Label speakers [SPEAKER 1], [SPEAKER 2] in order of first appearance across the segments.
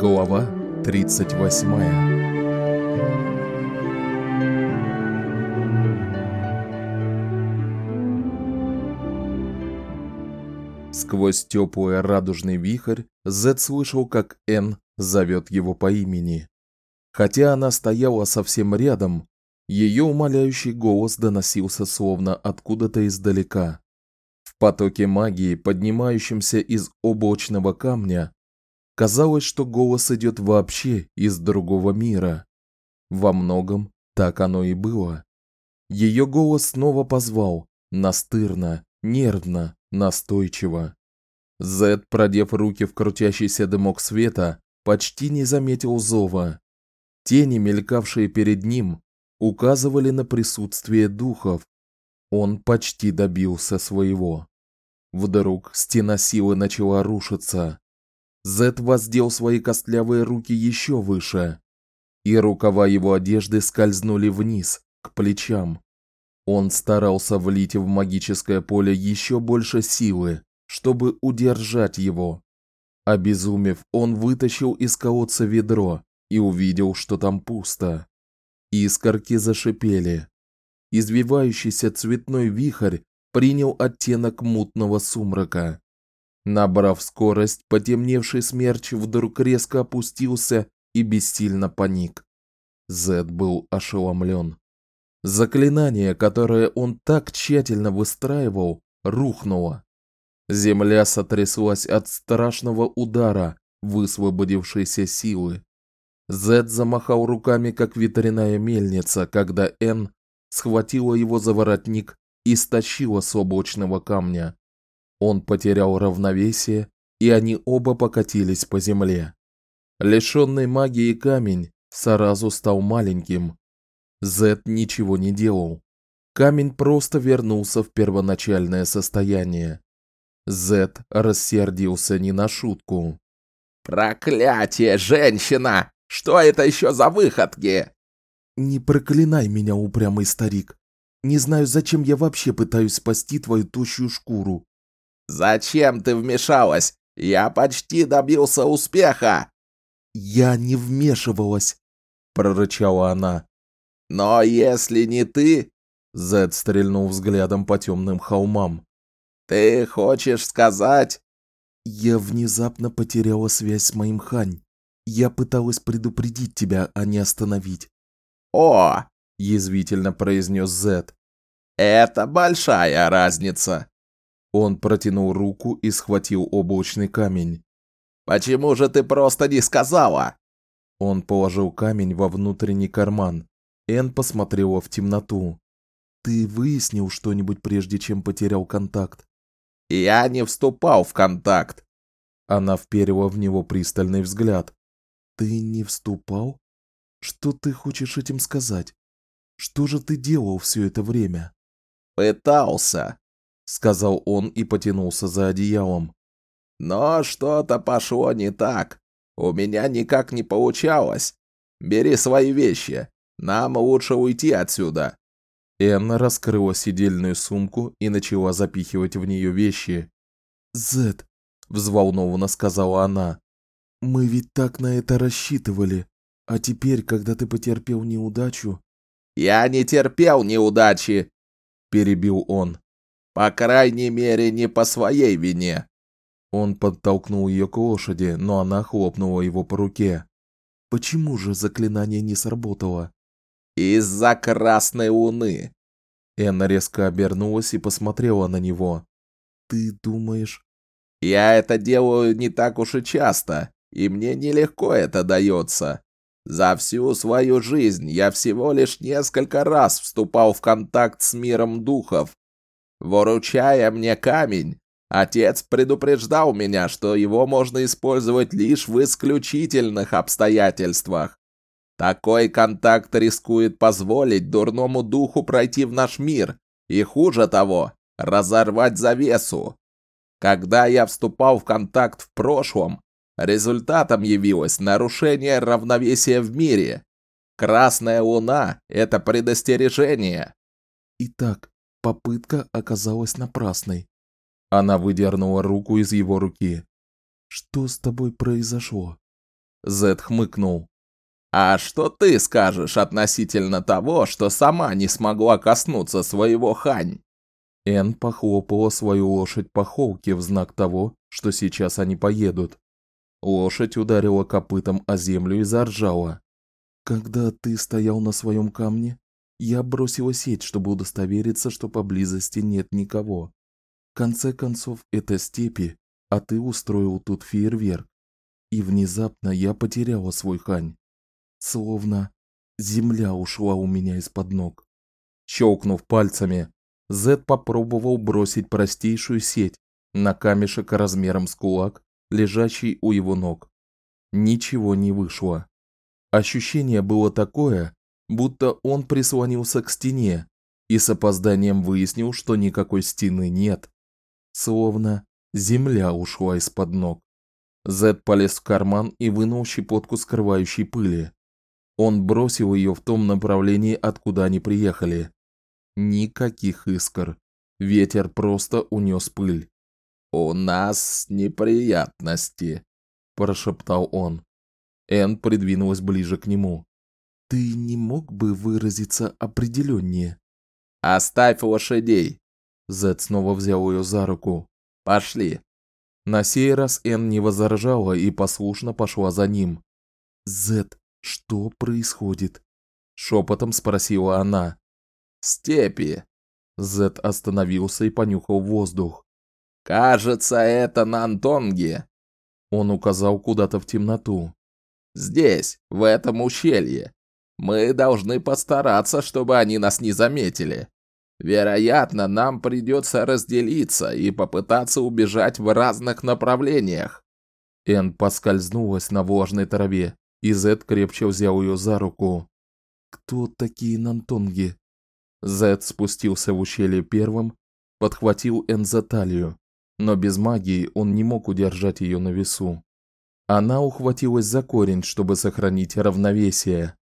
[SPEAKER 1] Глава 38. Сквозь теплый радужный вихрь Зед слышал, как Энн зовет его по имени. Хотя она стояла совсем рядом, ее умоляющий голос доносился словно откуда-то издалека. В потоке магии, поднимающемся из облачного камня, казалось, что голос идет вообще из другого мира. Во многом так оно и было. Ее голос снова позвал, настырно, нервно, настойчиво. Зед, продев руки в крутящийся дымок света, почти не заметил зова. Тени, мелькавшие перед ним, указывали на присутствие духов. Он почти добился своего. Вдруг стена силы начала рушиться. Зед воздел свои костлявые руки еще выше, и рукава его одежды скользнули вниз, к плечам. Он старался влить в магическое поле еще больше силы, чтобы удержать его. Обезумев, он вытащил из колодца ведро и увидел, что там пусто. Искорки зашипели. Извивающийся цветной вихрь принял оттенок мутного сумрака. Набрав скорость, потемневший смерч вдруг резко опустился и бессильно поник. Зед был ошеломлен. Заклинание, которое он так тщательно выстраивал, рухнуло. Земля сотряслась от страшного удара высвободившейся силы. Зед замахал руками, как ветряная мельница, когда Энн схватила его за воротник и стащила с облачного камня. Он потерял равновесие, и они оба покатились по земле. Лишённый магии камень сразу стал маленьким. Зед ничего не делал. Камень просто вернулся в первоначальное состояние. Зед рассердился не на шутку.
[SPEAKER 2] «Проклятие, женщина! Что это еще за выходки?»
[SPEAKER 1] «Не проклинай меня, упрямый старик. Не знаю, зачем я вообще пытаюсь спасти твою тощую шкуру».
[SPEAKER 2] «Зачем ты вмешалась? Я почти добился успеха!»
[SPEAKER 1] «Я не вмешивалась», — прорычала она.
[SPEAKER 2] «Но если не ты...»
[SPEAKER 1] — Зед стрельнул взглядом по темным холмам.
[SPEAKER 2] «Ты хочешь сказать...»
[SPEAKER 1] «Я внезапно потеряла связь с моим Хань. Я пыталась предупредить тебя, а не остановить».
[SPEAKER 2] «О!»
[SPEAKER 1] — язвительно произнес Зед.
[SPEAKER 2] «Это большая разница».
[SPEAKER 1] Он протянул руку и схватил облачный камень.
[SPEAKER 2] «Почему же ты просто не сказала?»
[SPEAKER 1] Он положил камень во внутренний карман. Энн посмотрела в темноту. «Ты выяснил что-нибудь, прежде чем потерял контакт?»
[SPEAKER 2] «Я не вступал в контакт».
[SPEAKER 1] Она вперила в него пристальный взгляд. «Ты не вступал? Что ты хочешь этим сказать? Что же ты делал все это время?»
[SPEAKER 2] «Пытался»,
[SPEAKER 1] — сказал он и потянулся за одеялом.
[SPEAKER 2] «Но что-то пошло не так. У меня никак не получалось. Бери свои вещи. Нам лучше уйти отсюда».
[SPEAKER 1] Энна раскрыла сидельную сумку и начала запихивать в нее вещи. «Зед», — взволнованно сказала она, — «мы ведь так на это рассчитывали. А теперь, когда ты потерпел неудачу...»
[SPEAKER 2] «Я не терпел неудачи»,
[SPEAKER 1] — перебил он.
[SPEAKER 2] «По крайней мере, не по своей вине».
[SPEAKER 1] Он подтолкнул ее к лошади, но она хлопнула его по руке. «Почему же заклинание не сработало?»
[SPEAKER 2] «Из-за красной луны».
[SPEAKER 1] Энна резко обернулась и посмотрела на него. «Ты думаешь...»
[SPEAKER 2] «Я это делаю не так уж и часто, и мне нелегко это дается. За всю свою жизнь я всего лишь несколько раз вступал в контакт с миром духов. Выручая мне камень, отец предупреждал меня, что его можно использовать лишь в исключительных обстоятельствах. Такой контакт рискует позволить дурному духу пройти в наш мир и, хуже того, разорвать завесу. Когда я вступал в контакт в прошлом, результатом явилось нарушение равновесия в мире. Красная луна – это предостережение».
[SPEAKER 1] «Итак, попытка оказалась напрасной». Она выдернула руку из его руки. «Что с тобой произошло?» Зед хмыкнул.
[SPEAKER 2] «А что ты скажешь относительно того, что сама не смогла коснуться своего Хань?»
[SPEAKER 1] Энн похлопала свою лошадь по холке в знак того, что сейчас они поедут. Лошадь ударила копытом о землю и заржала. «Когда ты стоял на своем камне, я бросила сеть, чтобы удостовериться, что поблизости нет никого. В конце концов, это степи, а ты устроил тут фейерверк. И внезапно я потеряла свой Хань. Словно земля ушла у меня из-под ног». Щелкнув пальцами, Зед попробовал бросить простейшую сеть на камешек размером с кулак, лежащий у его ног. Ничего не вышло. Ощущение было такое, будто он прислонился к стене и с опозданием выяснил, что никакой стены нет. Словно земля ушла из-под ног. Зед полез в карман и вынул щепотку скрывающей пыли. Он бросил ее в том направлении, откуда они приехали. Никаких искр. Ветер просто унес пыль.
[SPEAKER 2] «У нас неприятности», – прошептал он.
[SPEAKER 1] Энн придвинулась ближе к нему. «Ты не мог бы выразиться определеннее?»
[SPEAKER 2] «Оставь лошадей!»
[SPEAKER 1] Зед снова взял ее за руку.
[SPEAKER 2] «Пошли!»
[SPEAKER 1] На сей раз Энн не возражала и послушно пошла за ним. «Зед, что происходит?» Шепотом спросила она.
[SPEAKER 2] «Степи!»
[SPEAKER 1] Зед остановился и понюхал воздух.
[SPEAKER 2] «Кажется, это Нантонги!»
[SPEAKER 1] Он указал куда-то в темноту.
[SPEAKER 2] «Здесь, в этом ущелье. Мы должны постараться, чтобы они нас не заметили. Вероятно, нам придется разделиться и попытаться убежать в разных направлениях».
[SPEAKER 1] Энн поскользнулась на влажной траве, и Зед крепче взял ее за руку. «Кто такие Нантонги?» Зед спустился в ущелье первым, подхватил Энн за талию, но без магии он не мог удержать ее на весу. Она ухватилась за корень, чтобы сохранить равновесие.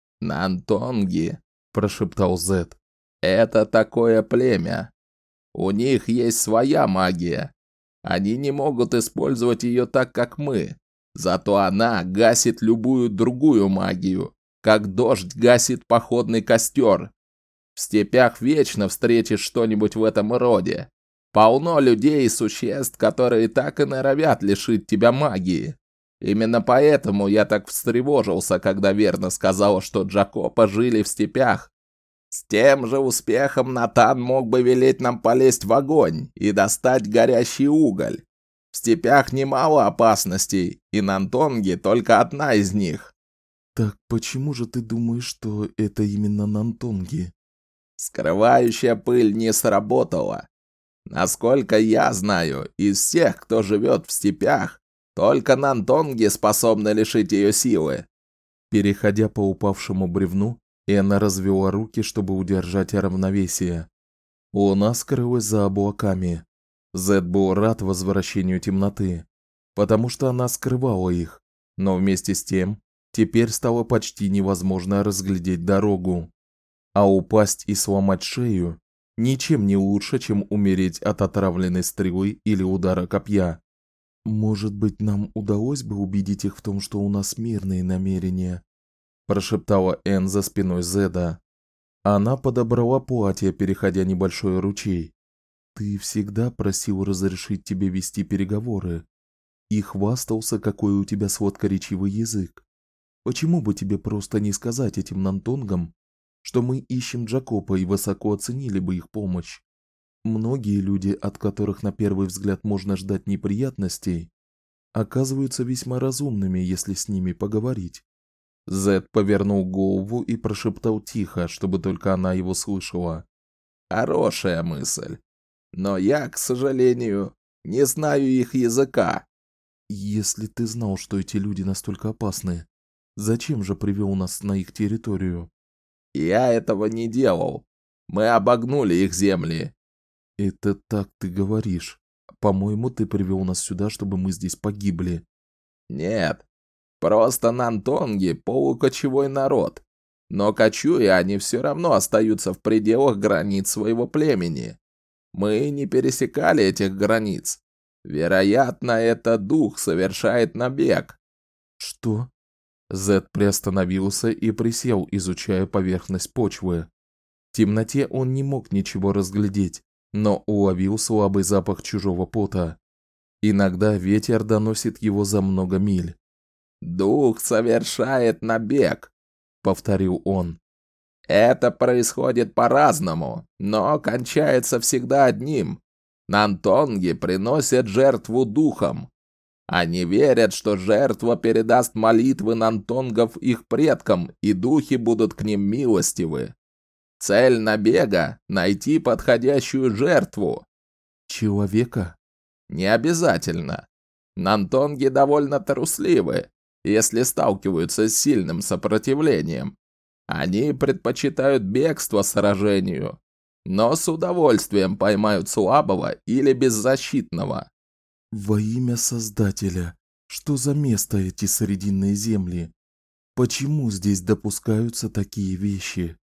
[SPEAKER 2] «Нантонги», – прошептал
[SPEAKER 1] Зед.
[SPEAKER 2] «Это такое племя. У них есть своя магия. Они не могут использовать ее так, как мы. Зато она гасит любую другую магию, как дождь гасит походный костер. В степях вечно встретишь что-нибудь в этом роде. Полно людей и существ, которые так и норовят лишить тебя магии. Именно поэтому я так встревожился, когда Верна сказала, что Джакопа жили в степях. С тем же успехом Натан мог бы велеть нам полезть в огонь и достать горящий уголь. В степях немало опасностей, и Нантонги только одна из них».
[SPEAKER 1] «Так почему же ты думаешь, что это именно Нантонги?»
[SPEAKER 2] «Скрывающая пыль не сработала. Насколько я знаю, из всех, кто живет в степях, только Нантонги способны лишить ее силы».
[SPEAKER 1] Переходя по упавшему бревну, Энна развела руки, чтобы удержать равновесие. Луна скрылась за облаками. Зед был рад возвращению темноты, потому что она скрывала их, но вместе с тем теперь стало почти невозможно разглядеть дорогу. А упасть и сломать шею ничем не лучше, чем умереть от отравленной стрелы или удара копья. «Может быть, нам удалось бы убедить их в том, что у нас мирные намерения?» прошептала Энн за спиной Зеда. Она подобрала платье, переходя небольшой ручей. «Ты всегда просил разрешить тебе вести переговоры и хвастался, какой у тебя сладкоречивый язык. Почему бы тебе просто не сказать этим Нантонгам, что мы ищем Джакопа и высоко оценили бы их помощь? Многие люди, от которых на первый взгляд можно ждать неприятностей, оказываются весьма разумными, если с ними поговорить». Зед повернул голову и прошептал тихо, чтобы только она его слышала.
[SPEAKER 2] «Хорошая мысль. Но я, к сожалению, не знаю их языка».
[SPEAKER 1] «Если ты знал, что эти люди настолько опасны, зачем же привел нас на их территорию?»
[SPEAKER 2] «Я этого не делал. Мы обогнули их земли».
[SPEAKER 1] «Это так ты говоришь. По-моему, ты привел нас сюда, чтобы мы здесь погибли».
[SPEAKER 2] «Нет. Просто Нантонги – полукочевой народ. Но кочуя, они все равно остаются в пределах границ своего племени. Мы не пересекали этих границ. Вероятно, этот дух совершает набег».
[SPEAKER 1] «Что? Зед приостановился и присел, изучая поверхность почвы. В темноте он не мог ничего разглядеть, но уловил слабый запах чужого пота. Иногда ветер доносит его за много миль.
[SPEAKER 2] «Дух совершает набег», — повторил он. «Это происходит по-разному, но кончается всегда одним. Нантонги приносят жертву духам. Они верят, что жертва передаст молитвы нантонгов их предкам, и духи будут к ним милостивы. Цель набега – найти подходящую жертву».
[SPEAKER 1] Человека?
[SPEAKER 2] Не обязательно. Нантонги довольно трусливы, если сталкиваются с сильным сопротивлением. Они предпочитают бегство сражению, но с удовольствием поймают слабого или беззащитного.
[SPEAKER 1] Во имя Создателя, что за место эти Срединные земли? Почему здесь допускаются такие вещи?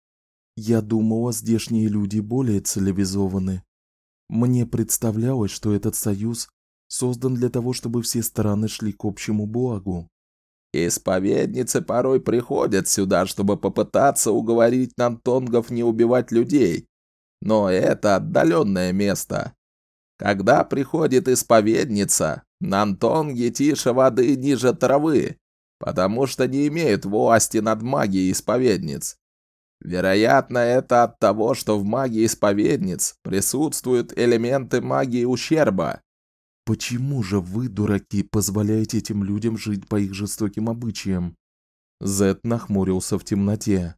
[SPEAKER 1] Я думала, здешние люди более цивилизованы. Мне представлялось, что этот союз создан для того, чтобы все стороны шли к общему благу.
[SPEAKER 2] Исповедницы порой приходят сюда, чтобы попытаться уговорить нантонгов не убивать людей. Но это отдаленное место. Когда приходит исповедница, нантонги тише воды ниже травы, потому что не имеют власти над магией исповедниц. Вероятно, это от того, что в магии исповедниц присутствуют элементы магии ущерба.
[SPEAKER 1] Почему же вы, дураки, позволяете этим людям жить по их жестоким обычаям? Зед нахмурился в темноте.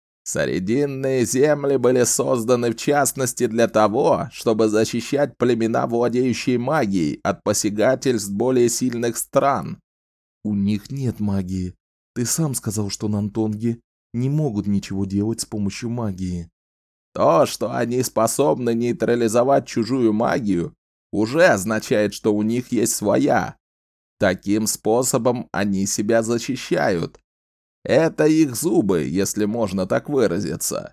[SPEAKER 2] Срединные земли были созданы в частности для того, чтобы защищать племена, владеющие магией, от посягательств более сильных стран.
[SPEAKER 1] У них нет магии. Ты сам сказал, что нантонги не могут ничего делать с помощью магии.
[SPEAKER 2] То, что они способны нейтрализовать чужую магию, уже означает, что у них есть своя. Таким способом они себя защищают. Это их зубы, если можно так выразиться.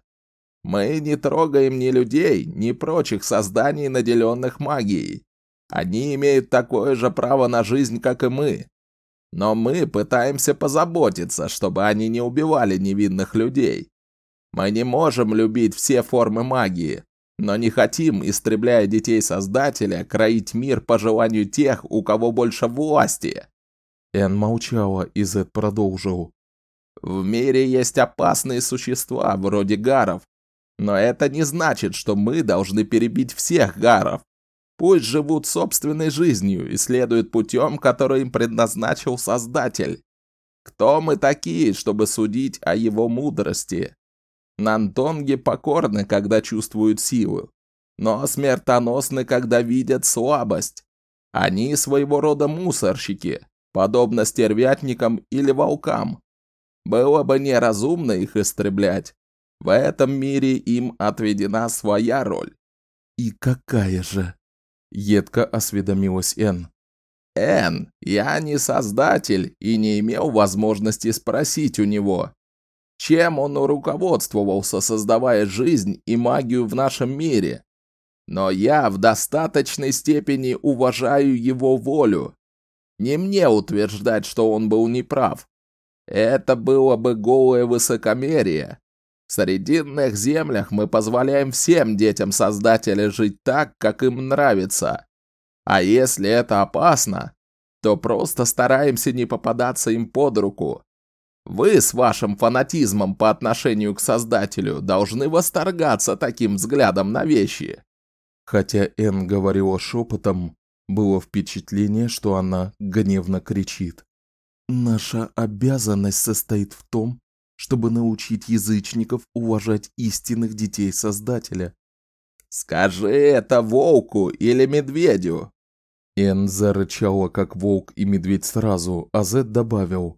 [SPEAKER 2] Мы не трогаем ни людей, ни прочих созданий, наделенных магией. Они имеют такое же право на жизнь, как и мы. Но мы пытаемся позаботиться, чтобы они не убивали невинных людей. Мы не можем любить все формы магии, но не хотим, истребляя детей Создателя, кроить мир по желанию тех, у кого больше власти.
[SPEAKER 1] Энн молчала, и Зед продолжил.
[SPEAKER 2] В мире есть опасные существа, вроде гаров. Но это не значит, что мы должны перебить всех гаров. Пусть живут собственной жизнью и следуют путем, который им предназначил Создатель. Кто мы такие, чтобы судить о его мудрости? Нантонги покорны, когда чувствуют силу, но смертоносны, когда видят слабость. Они своего рода мусорщики, подобно стервятникам или волкам. Было бы неразумно их истреблять. В этом мире им отведена своя роль.
[SPEAKER 1] И какая же? Едко осведомилась Энн.
[SPEAKER 2] Энн, я не Создатель и не имел возможности спросить у него, чем он руководствовался, создавая жизнь и магию в нашем мире. Но я в достаточной степени уважаю его волю. Не мне утверждать, что он был неправ. Это было бы голое высокомерие. В Срединных землях мы позволяем всем детям Создателя жить так, как им нравится. А если это опасно, то просто стараемся не попадаться им под руку. Вы с вашим фанатизмом по отношению к Создателю должны восторгаться таким взглядом на вещи.
[SPEAKER 1] Хотя Энн говорила шепотом, было впечатление, что она гневно кричит. Наша обязанность состоит в том, чтобы научить язычников уважать истинных детей Создателя.
[SPEAKER 2] Скажи это волку или медведю.
[SPEAKER 1] Энн зарычала, как волк и медведь сразу, а Зед добавил.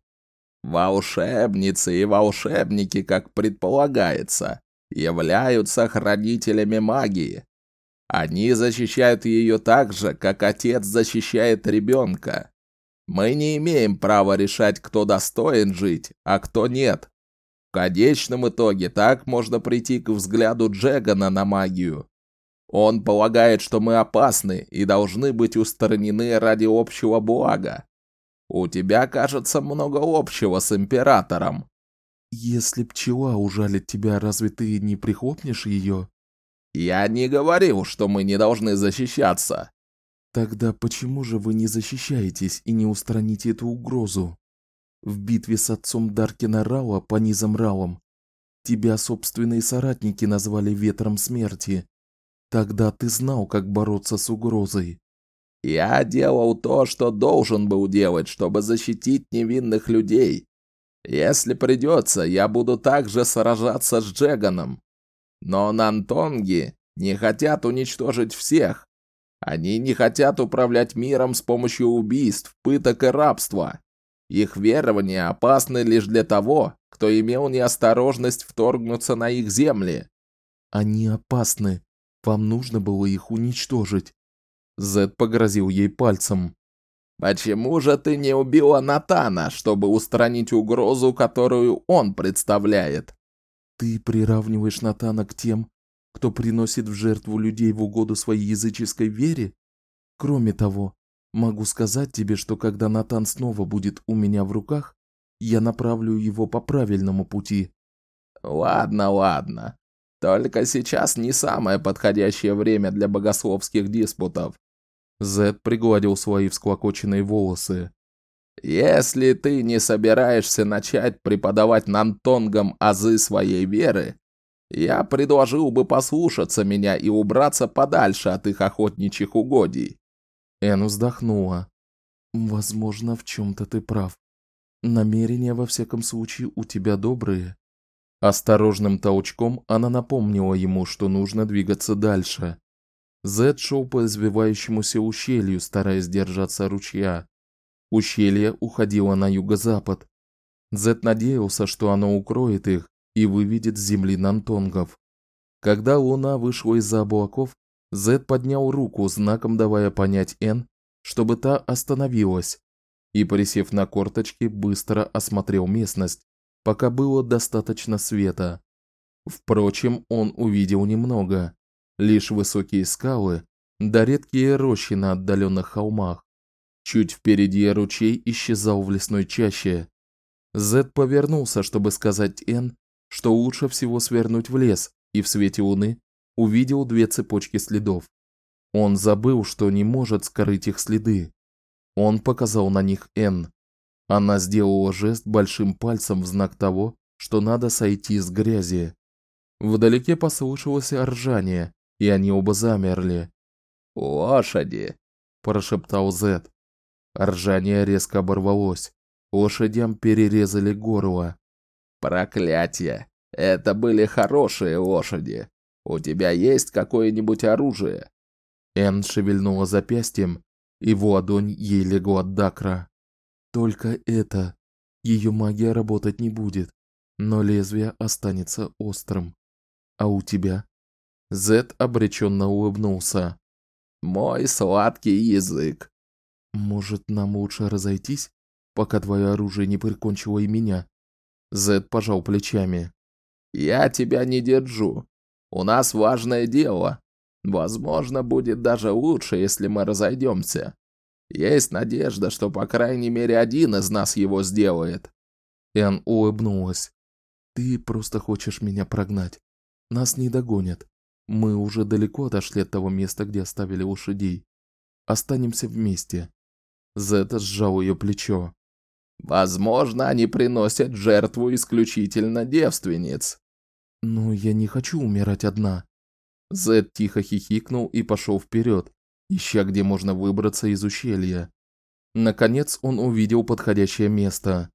[SPEAKER 2] Волшебницы и волшебники, как предполагается, являются хранителями магии. Они защищают ее так же, как отец защищает ребенка. Мы не имеем права решать, кто достоин жить, а кто нет. В конечном итоге так можно прийти к взгляду Джегана на магию. Он полагает, что мы опасны и должны быть устранены ради общего блага. У тебя, кажется, много общего с Императором».
[SPEAKER 1] Если пчела ужалит тебя, разве ты не прихлопнешь ее?
[SPEAKER 2] «Я не говорил, что мы не должны защищаться».
[SPEAKER 1] Тогда почему же вы не защищаетесь и не устраните эту угрозу? В битве с отцом Даркина Рауа по низам Раум тебя собственные соратники назвали ветром смерти. Тогда ты знал, как бороться с угрозой.
[SPEAKER 2] «Я делал то, что должен был делать, чтобы защитить невинных людей. Если придется, я буду также сражаться с Джеганом. Но нантонги не хотят уничтожить всех. Они не хотят управлять миром с помощью убийств, пыток и рабства. Их верования опасны лишь для того, кто имел неосторожность вторгнуться на их земли».
[SPEAKER 1] Они опасны. Вам нужно было их уничтожить. Зед погрозил ей пальцем.
[SPEAKER 2] «Почему же ты не убила Натана, чтобы устранить угрозу, которую он представляет?»
[SPEAKER 1] Ты приравниваешь Натана к тем, кто приносит в жертву людей в угоду своей языческой вере? Кроме того, могу сказать тебе, что когда Натан снова будет у меня в руках, я направлю его по правильному пути.
[SPEAKER 2] Ладно, ладно. Только сейчас не самое подходящее время для богословских диспутов.
[SPEAKER 1] Зед пригладил свои всклокоченные волосы.
[SPEAKER 2] Если ты не собираешься начать преподавать нантонгам азы своей веры, я предложил бы послушаться меня и убраться подальше от их охотничьих угодий.
[SPEAKER 1] Эн вздохнула. Возможно, в чем-то ты прав. Намерения во всяком случае у тебя добрые. Осторожным толчком она напомнила ему, что нужно двигаться дальше. Зед шел по извивающемуся ущелью, стараясь держаться ручья. Ущелье уходило на юго-запад. Зед надеялся, что оно укроет их и выведет с земли нантонгов. Когда луна вышла из-за облаков, Зед поднял руку, знаком давая понять Эн, чтобы та остановилась, и, присев на корточки, быстро осмотрел местность, пока было достаточно света. Впрочем, он увидел немного, лишь высокие скалы, да редкие рощи на отдаленных холмах. Чуть впереди ручей исчезал в лесной чаще. Зед повернулся, чтобы сказать Эн, что лучше всего свернуть в лес, и в свете луны увидел две цепочки следов. Он забыл, что не может скрыть их следы. Он показал на них Эн. Она сделала жест большим пальцем в знак того, что надо сойти с грязи. Вдалеке послышалось ржание, и они оба замерли.
[SPEAKER 2] «Лошади!» –
[SPEAKER 1] прошептал Зед. Ржание резко оборвалось. Лошадям перерезали горло.
[SPEAKER 2] «Проклятье! Это были хорошие лошади! У тебя есть какое-нибудь оружие?»
[SPEAKER 1] Эн шевельнула запястьем, и в ладонь ей легла Дакра. Только это. Ее магия работать не будет, но лезвие останется острым. А у тебя? Зед обреченно улыбнулся.
[SPEAKER 2] «Мой сладкий язык».
[SPEAKER 1] Может, нам лучше разойтись, пока твое оружие не прикончило и меня? Зед пожал плечами.
[SPEAKER 2] «Я тебя не держу. У нас важное дело. Возможно, будет даже лучше, если мы разойдемся. Есть надежда, что по крайней мере один из нас его сделает».
[SPEAKER 1] Эн улыбнулась. Ты просто хочешь меня прогнать. Нас не догонят. Мы уже далеко отошли от того места, где оставили лошадей. Останемся вместе. Зед сжал ее плечо.
[SPEAKER 2] «Возможно, они приносят в жертву исключительно девственниц».
[SPEAKER 1] Но я не хочу умирать одна. Зед тихо хихикнул и пошел вперед, ища, где можно выбраться из ущелья. Наконец он увидел подходящее место.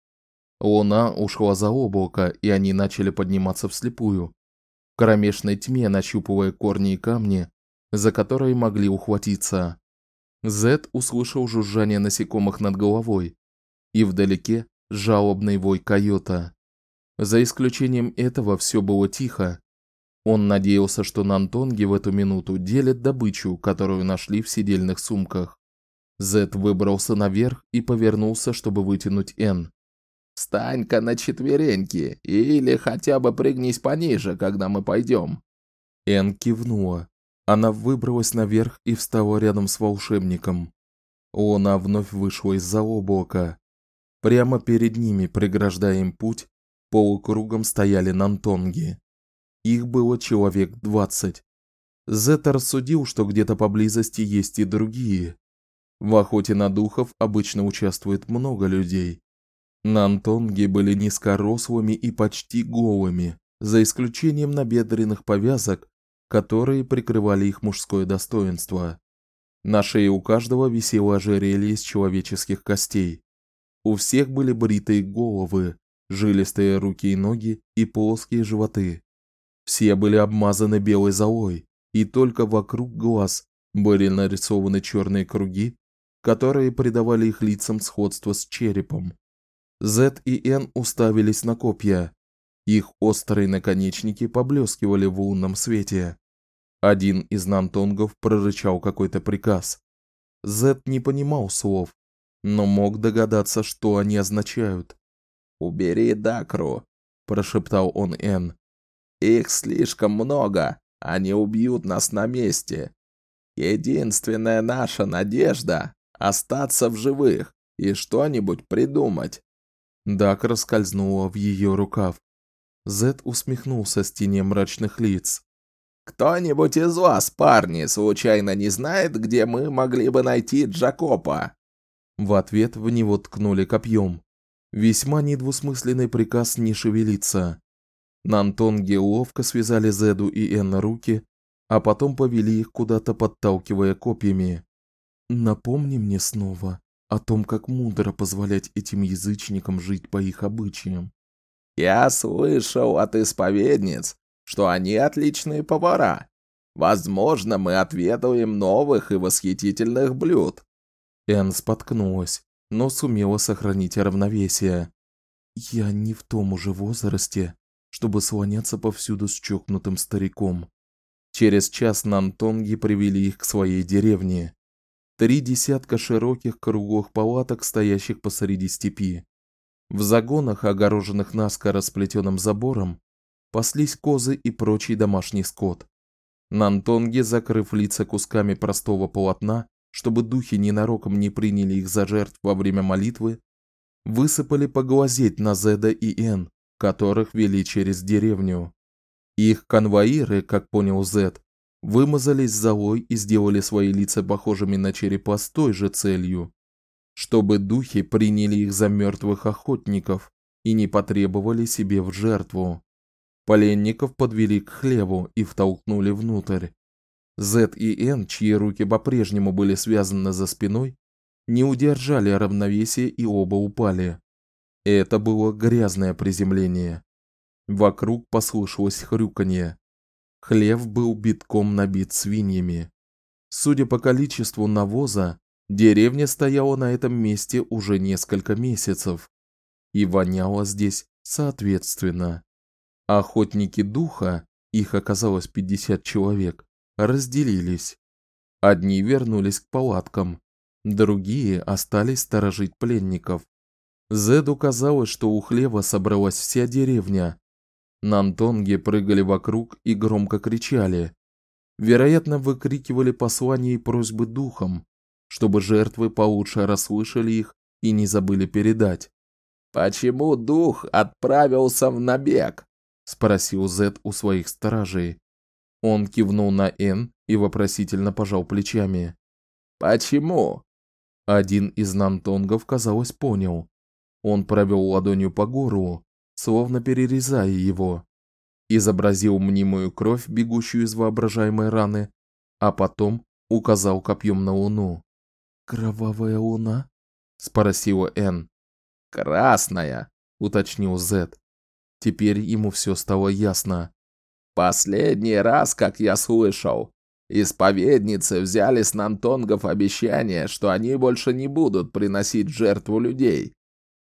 [SPEAKER 1] Луна ушла за облако, и они начали подниматься вслепую, в кромешной тьме нащупывая корни и камни, за которые могли ухватиться. Зед услышал жужжание насекомых над головой, и вдалеке жалобный вой койота. За исключением этого все было тихо. Он надеялся, что нантонги в эту минуту делят добычу, которую нашли в седельных сумках. Зед выбрался наверх и повернулся, чтобы вытянуть Эн.
[SPEAKER 2] «Встань-ка на четвереньки, или хотя бы пригнись пониже, когда мы пойдем».
[SPEAKER 1] Эн кивнула. Она выбралась наверх и встала рядом с волшебником. Луна вновь вышла из-за облака. Прямо перед ними, преграждая им путь, полукругом стояли нантонги. Их было человек 20. Зет рассудил, что где-то поблизости есть и другие. В охоте на духов обычно участвует много людей. Нантонги были низкорослыми и почти голыми, за исключением набедренных повязок, которые прикрывали их мужское достоинство. На шее у каждого висело ожерелье из человеческих костей. У всех были бритые головы, жилистые руки и ноги и плоские животы. Все были обмазаны белой золой, и только вокруг глаз были нарисованы черные круги, которые придавали их лицам сходство с черепом. Зет и Н уставились на копья. Их острые наконечники поблескивали в лунном свете. Один из нантонгов прорычал какой-то приказ. Зет не понимал слов, но мог догадаться, что они означают.
[SPEAKER 2] «Убери Дакру», – прошептал он Н. «Их слишком много, они убьют нас на месте. Единственная наша надежда – остаться в живых и что-нибудь придумать».
[SPEAKER 1] Дакра скользнула в ее рукав. Зет усмехнулся с тенью мрачных лиц.
[SPEAKER 2] «Кто-нибудь из вас, парни, случайно не знает, где мы могли бы найти Джакопа?»
[SPEAKER 1] В ответ в него ткнули копьем. Весьма недвусмысленный приказ не шевелиться. Нантонги ловко связали Зеду и Энна руки, а потом повели их куда-то, подталкивая копьями. «Напомни мне снова о том, как мудро позволять этим язычникам жить по их обычаям».
[SPEAKER 2] «Я слышал от исповедниц, что они отличные повара. Возможно, мы отведаем новых и восхитительных блюд».
[SPEAKER 1] Энн споткнулась, но сумела сохранить равновесие. «Я не в том уже возрасте, чтобы слоняться повсюду с чокнутым стариком». Через час нантонги привели их к своей деревне. 3 десятка широких круглых палаток, стоящих посреди степи. В загонах, огороженных наскоро сплетенным забором, паслись козы и прочий домашний скот. Нантонги, закрыв лица кусками простого полотна, чтобы духи ненароком не приняли их за жертв во время молитвы, высыпали поглазеть на Зеда и Н, которых вели через деревню. Их конвоиры, как понял Зед, вымазались золой и сделали свои лица похожими на черепа с той же целью, чтобы духи приняли их за мертвых охотников и не потребовали себе в жертву. Пленников подвели к хлеву и втолкнули внутрь. Зед и Н, чьи руки по-прежнему были связаны за спиной, не удержали равновесия и оба упали. Это было грязное приземление. Вокруг послышалось хрюканье. Хлев был битком набит свиньями. Судя по количеству навоза, деревня стояла на этом месте уже несколько месяцев. И воняло здесь соответственно. Охотники духа, их оказалось 50 человек, разделились. Одни вернулись к палаткам, другие остались сторожить пленников. Зеду казалось, что у хлева собралась вся деревня. Нантонги прыгали вокруг и громко кричали. Вероятно, выкрикивали послания и просьбы духам, чтобы жертвы получше расслышали их и не забыли передать.
[SPEAKER 2] «Почему дух отправился в набег?»
[SPEAKER 1] — спросил Зед у своих стражей. Он кивнул на Н и вопросительно пожал плечами.
[SPEAKER 2] «Почему?»
[SPEAKER 1] Один из нантонгов, казалось, понял. Он провел ладонью по горлу, словно перерезая его, изобразил мнимую кровь, бегущую из воображаемой раны, а потом указал копьем на луну. «Кровавая луна?» — спросила Н.
[SPEAKER 2] «Красная», —
[SPEAKER 1] уточнил Зед. Теперь ему все стало ясно.
[SPEAKER 2] «Последний раз, как я слышал, исповедницы взяли с нантонгов обещание, что они больше не будут приносить в жертву людей.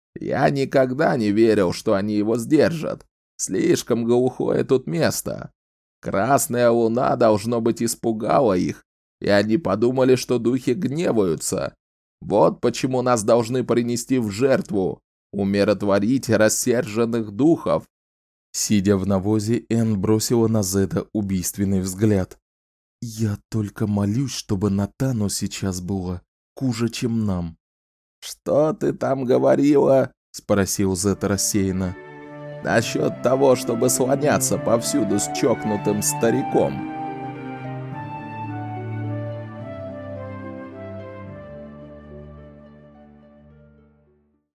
[SPEAKER 2] Я никогда не верил, что они его сдержат. Слишком глухое тут место. Красная луна, должно быть, испугала их, и они подумали, что духи гневаются. Вот почему нас должны принести в жертву, умиротворить рассерженных духов».
[SPEAKER 1] Сидя в навозе, Энн бросила на Зеда убийственный взгляд. «Я только молюсь, чтобы Натану сейчас было хуже, чем нам».
[SPEAKER 2] «Что ты там говорила?»
[SPEAKER 1] — спросил Зет рассеянно.
[SPEAKER 2] «Насчет того, чтобы слоняться повсюду с чокнутым стариком».